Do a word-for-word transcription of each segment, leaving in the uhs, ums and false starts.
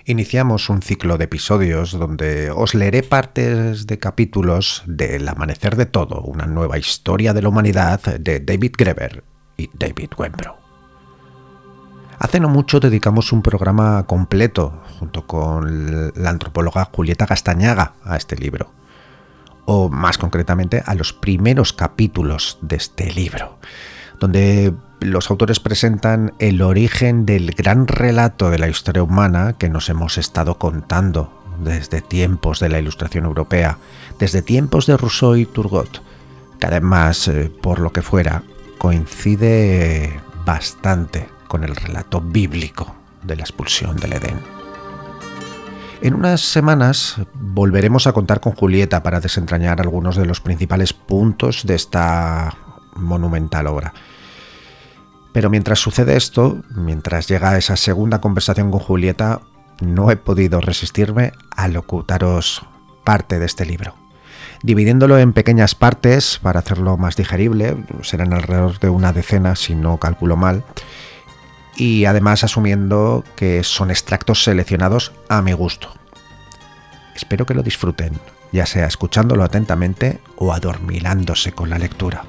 Iniciamos un ciclo de episodios donde os leeré partes de capítulos del Amanecer de Todo, una nueva historia de la humanidad de David Graeber y David Wengrow. Hace no mucho dedicamos un programa completo, junto con la antropóloga Julieta Castañaga, a este libro, o más concretamente a los primeros capítulos de este libro, donde los autores presentan el origen del gran relato de la historia humana que nos hemos estado contando desde tiempos de la Ilustración Europea, desde tiempos de Rousseau y Turgot, que además, eh, por lo que fuera, coincide bastante con el relato bíblico de la expulsión del Edén. En unas semanas volveremos a contar con Julieta para desentrañar algunos de los principales puntos de esta monumental obra. Pero mientras sucede esto, mientras llega esa segunda conversación con Julieta, no he podido resistirme a locutaros parte de este libro. Dividiéndolo en pequeñas partes para hacerlo más digerible, serán alrededor de una decena si no calculo mal, y además asumiendo que son extractos seleccionados a mi gusto. Espero que lo disfruten, ya sea escuchándolo atentamente o adormilándose con la lectura.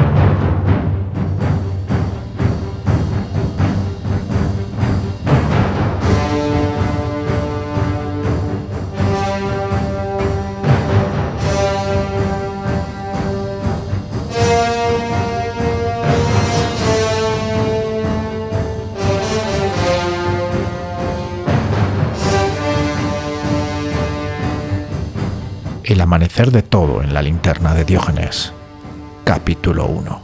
El amanecer de todo en la linterna de Diógenes, capítulo uno.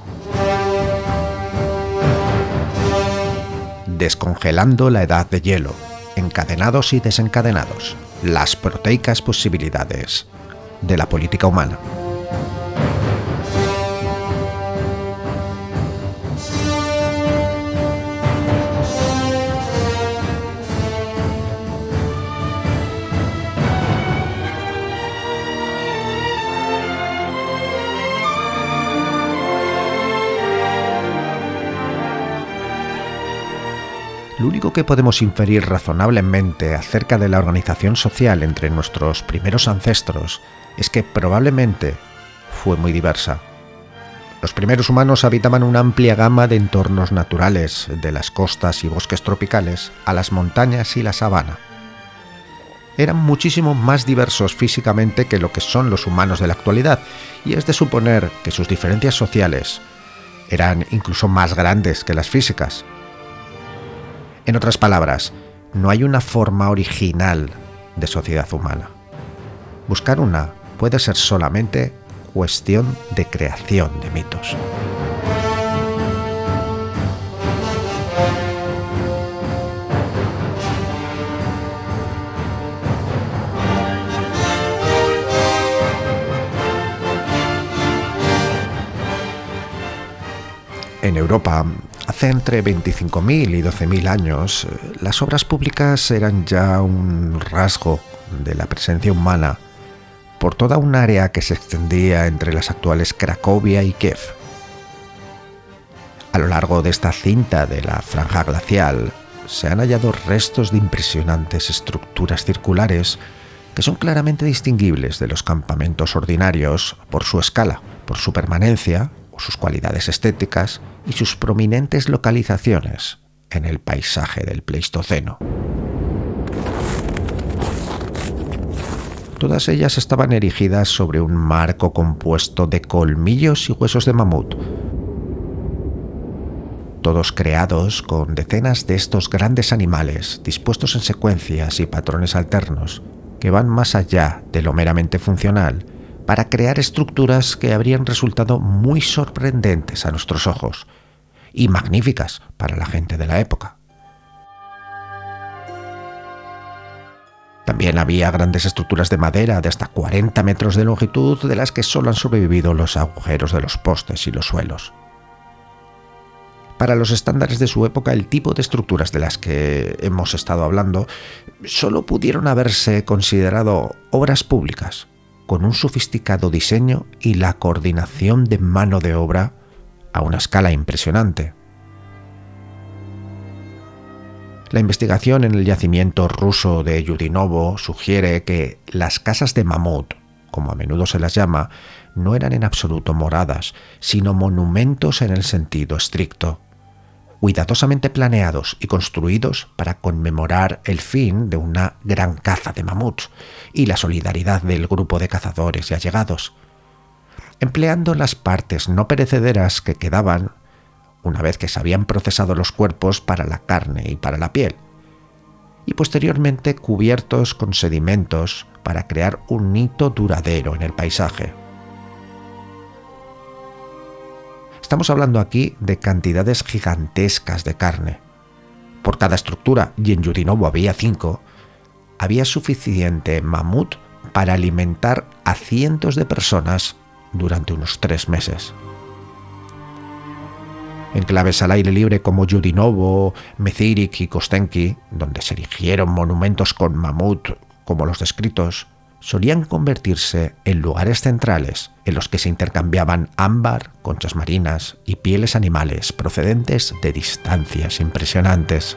Descongelando la edad de hielo, encadenados y desencadenados, las proteicas posibilidades de la política humana. Lo único que podemos inferir razonablemente acerca de la organización social entre nuestros primeros ancestros es que probablemente fue muy diversa. Los primeros humanos habitaban una amplia gama de entornos naturales, de las costas y bosques tropicales a las montañas y la sabana. Eran muchísimo más diversos físicamente que lo que son los humanos de la actualidad, y es de suponer que sus diferencias sociales eran incluso más grandes que las físicas. En otras palabras, no hay una forma original de sociedad humana. Buscar una puede ser solamente cuestión de creación de mitos. En Europa, hace entre veinticinco mil y doce mil años, las obras públicas eran ya un rasgo de la presencia humana por toda un área que se extendía entre las actuales Cracovia y Kiev. A lo largo de esta cinta de la franja glacial se han hallado restos de impresionantes estructuras circulares que son claramente distinguibles de los campamentos ordinarios por su escala, por su permanencia, o sus cualidades estéticas y sus prominentes localizaciones en el paisaje del Pleistoceno. Todas ellas estaban erigidas sobre un marco compuesto de colmillos y huesos de mamut, todos creados con decenas de estos grandes animales dispuestos en secuencias y patrones alternos que van más allá de lo meramente funcional para crear estructuras que habrían resultado muy sorprendentes a nuestros ojos y magníficas para la gente de la época. También había grandes estructuras de madera de hasta cuarenta metros de longitud, de las que solo han sobrevivido los agujeros de los postes y los suelos. Para los estándares de su época, el tipo de estructuras de las que hemos estado hablando solo pudieron haberse considerado obras públicas, con un sofisticado diseño y la coordinación de mano de obra a una escala impresionante. La investigación en el yacimiento ruso de Yudinovo sugiere que las casas de mamut, como a menudo se las llama, no eran en absoluto moradas, sino monumentos en el sentido estricto, cuidadosamente planeados y construidos para conmemorar el fin de una gran caza de mamuts y la solidaridad del grupo de cazadores y allegados, empleando las partes no perecederas que quedaban una vez que se habían procesado los cuerpos para la carne y para la piel, y posteriormente cubiertos con sedimentos para crear un hito duradero en el paisaje. Estamos hablando aquí de cantidades gigantescas de carne. Por cada estructura, y en Yudinovo había cinco, había suficiente mamut para alimentar a cientos de personas durante unos tres meses. Enclaves al aire libre como Yudinovo, Mezirich y Kostenki, donde se erigieron monumentos con mamut como los descritos, solían convertirse en lugares centrales en los que se intercambiaban ámbar, conchas marinas y pieles animales procedentes de distancias impresionantes.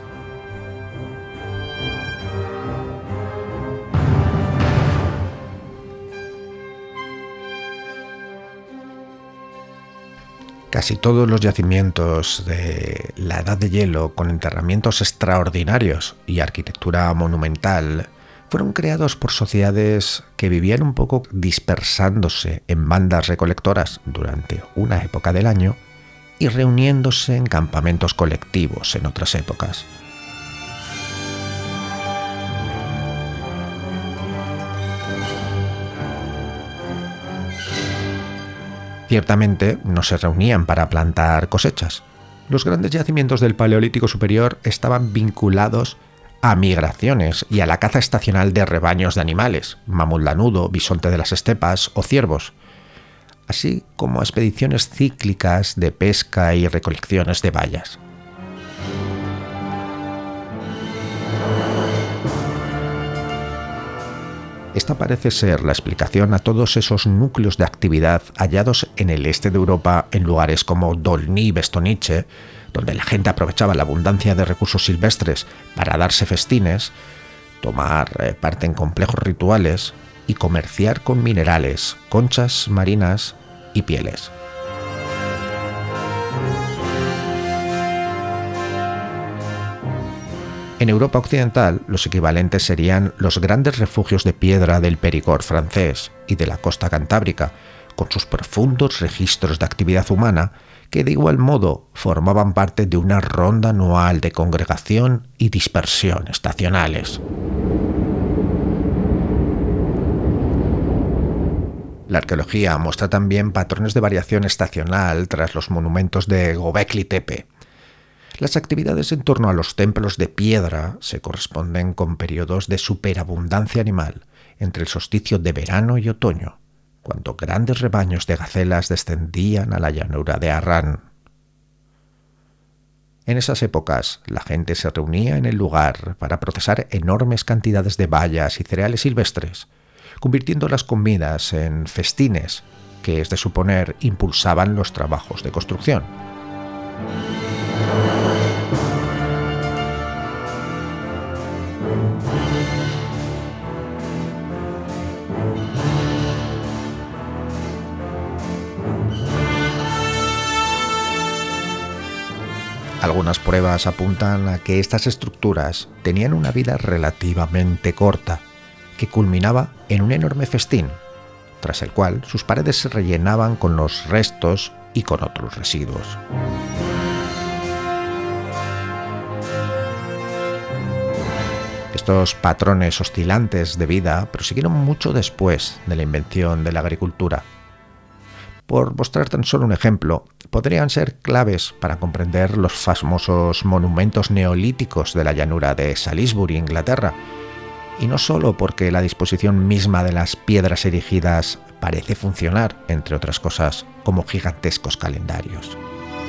Casi todos los yacimientos de la Edad de Hielo, con enterramientos extraordinarios y arquitectura monumental, fueron creados por sociedades que vivían un poco dispersándose en bandas recolectoras durante una época del año y reuniéndose en campamentos colectivos en otras épocas. Ciertamente no se reunían para plantar cosechas. Los grandes yacimientos del Paleolítico Superior estaban vinculados a migraciones y a la caza estacional de rebaños de animales, mamut lanudo, bisonte de las estepas o ciervos, así como a expediciones cíclicas de pesca y recolecciones de bayas. Esta parece ser la explicación a todos esos núcleos de actividad hallados en el este de Europa en lugares como Dolní y Bestonice, donde la gente aprovechaba la abundancia de recursos silvestres para darse festines, tomar parte en complejos rituales y comerciar con minerales, conchas marinas y pieles. En Europa occidental, los equivalentes serían los grandes refugios de piedra del Périgord francés y de la costa cantábrica, con sus profundos registros de actividad humana, que de igual modo formaban parte de una ronda anual de congregación y dispersión estacionales. La arqueología muestra también patrones de variación estacional tras los monumentos de Göbekli Tepe. Las actividades en torno a los templos de piedra se corresponden con periodos de superabundancia animal entre el solsticio de verano y otoño, cuando grandes rebaños de gacelas descendían a la llanura de Harran. En esas épocas, la gente se reunía en el lugar para procesar enormes cantidades de bayas y cereales silvestres, convirtiendo las comidas en festines que, es de suponer, impulsaban los trabajos de construcción. Algunas pruebas apuntan a que estas estructuras tenían una vida relativamente corta, que culminaba en un enorme festín, tras el cual sus paredes se rellenaban con los restos y con otros residuos. Estos patrones oscilantes de vida prosiguieron mucho después de la invención de la agricultura. Por mostrar tan solo un ejemplo, podrían ser claves para comprender los famosos monumentos neolíticos de la llanura de Salisbury, Inglaterra, y no solo porque la disposición misma de las piedras erigidas parece funcionar, entre otras cosas, como gigantescos calendarios.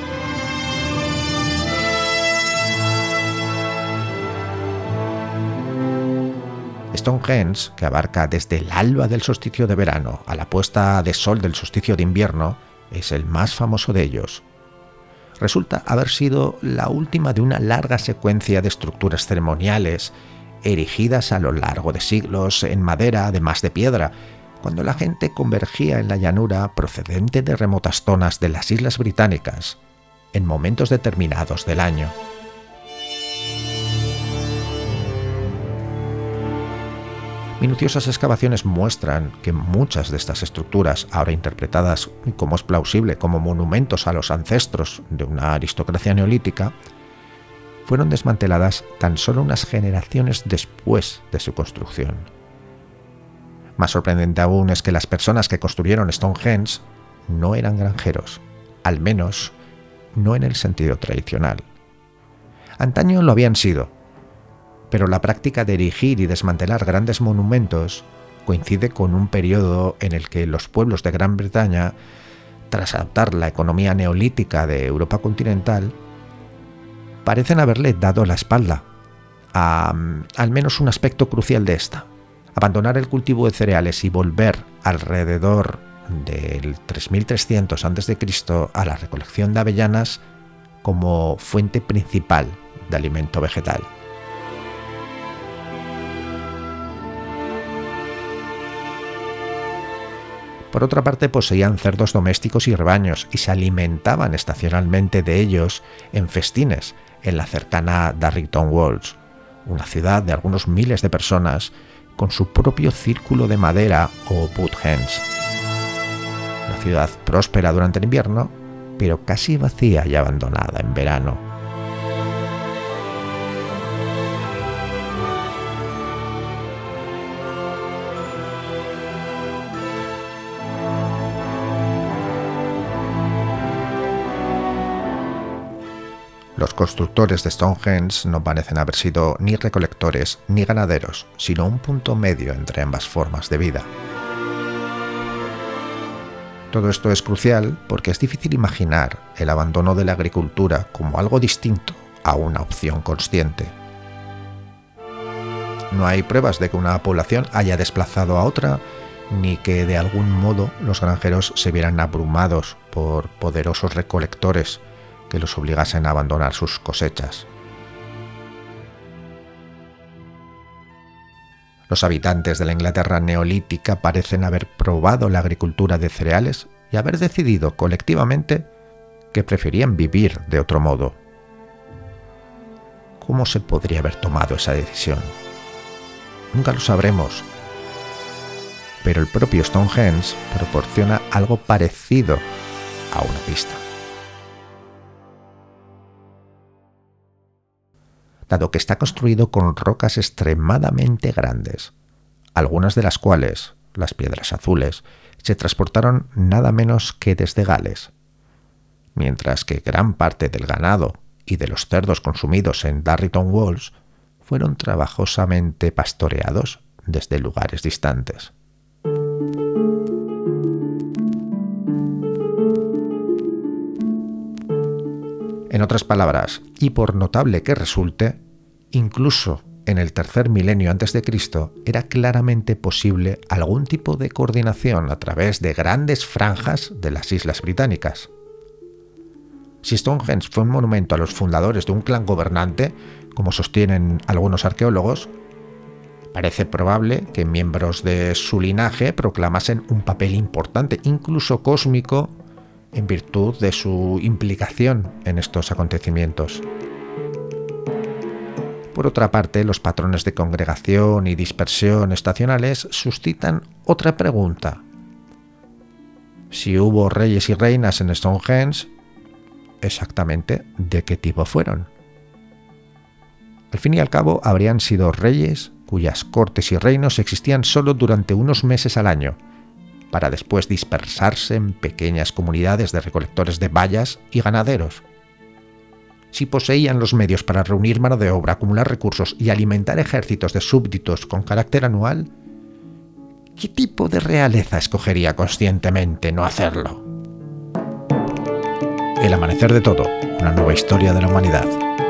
Stonehenge, que abarca desde el alba del solsticio de verano a la puesta de sol del solsticio de invierno, es el más famoso de ellos. resulta haber sido la última de una larga secuencia de estructuras ceremoniales erigidas a lo largo de siglos en madera, además de piedra, cuando la gente convergía en la llanura procedente de remotas zonas de las Islas Británicas en momentos determinados del año. Minuciosas excavaciones muestran que muchas de estas estructuras, ahora interpretadas como es plausible como monumentos a los ancestros de una aristocracia neolítica, fueron desmanteladas tan solo unas generaciones después de su construcción. Más sorprendente aún es que las personas que construyeron Stonehenge no eran granjeros, al menos no en el sentido tradicional. Antaño lo habían sido, pero la práctica de erigir y desmantelar grandes monumentos coincide con un periodo en el que los pueblos de Gran Bretaña, tras adoptar la economía neolítica de Europa continental, parecen haberle dado la espalda a al menos un aspecto crucial de esta: abandonar el cultivo de cereales y volver alrededor del tres mil trescientos antes de Cristo a la recolección de avellanas como fuente principal de alimento vegetal. Por otra parte, poseían cerdos domésticos y rebaños y se alimentaban estacionalmente de ellos en festines en la cercana Darrington Walls, una ciudad de algunos miles de personas con su propio círculo de madera o Woodhenge. Una ciudad próspera durante el invierno, pero casi vacía y abandonada en verano. Los constructores de Stonehenge no parecen haber sido ni recolectores ni ganaderos, sino un punto medio entre ambas formas de vida. Todo esto es crucial porque es difícil imaginar el abandono de la agricultura como algo distinto a una opción consciente. No hay pruebas de que una población haya desplazado a otra, ni que de algún modo los granjeros se vieran abrumados por poderosos recolectores que los obligasen a abandonar sus cosechas. Los habitantes de la Inglaterra neolítica parecen haber probado la agricultura de cereales y haber decidido colectivamente que preferían vivir de otro modo. ¿Cómo se podría haber tomado esa decisión? Nunca lo sabremos, pero el propio Stonehenge proporciona algo parecido a una pista. Dado que está construido con rocas extremadamente grandes, algunas de las cuales, las piedras azules, se transportaron nada menos que desde Gales, mientras que gran parte del ganado y de los cerdos consumidos en Darrington Walls fueron trabajosamente pastoreados desde lugares distantes. En otras palabras, y por notable que resulte, incluso en el tercer milenio antes de Cristo era claramente posible algún tipo de coordinación a través de grandes franjas de las Islas Británicas. Si Stonehenge fue un monumento a los fundadores de un clan gobernante, como sostienen algunos arqueólogos, parece probable que miembros de su linaje proclamasen un papel importante, incluso cósmico, en virtud de su implicación en estos acontecimientos. Por otra parte, los patrones de congregación y dispersión estacionales suscitan otra pregunta. Si hubo reyes y reinas en Stonehenge, ¿exactamente de qué tipo fueron? Al fin y al cabo, habrían sido reyes cuyas cortes y reinos existían solo durante unos meses al año, para después dispersarse en pequeñas comunidades de recolectores de bayas y ganaderos. Si poseían los medios para reunir mano de obra, acumular recursos y alimentar ejércitos de súbditos con carácter anual, ¿qué tipo de realeza escogería conscientemente no hacerlo? El amanecer de todo, una nueva historia de la humanidad.